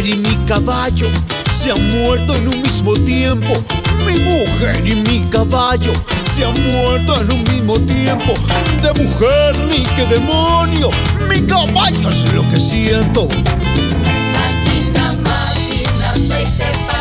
mujer y mi caballo se han muerto en un mismo tiempo. Mi mujer y mi caballo se han muerto en un mismo tiempo. De mujer ni que demonio, mi caballo es lo que siento. Máquina, máquina, aceite.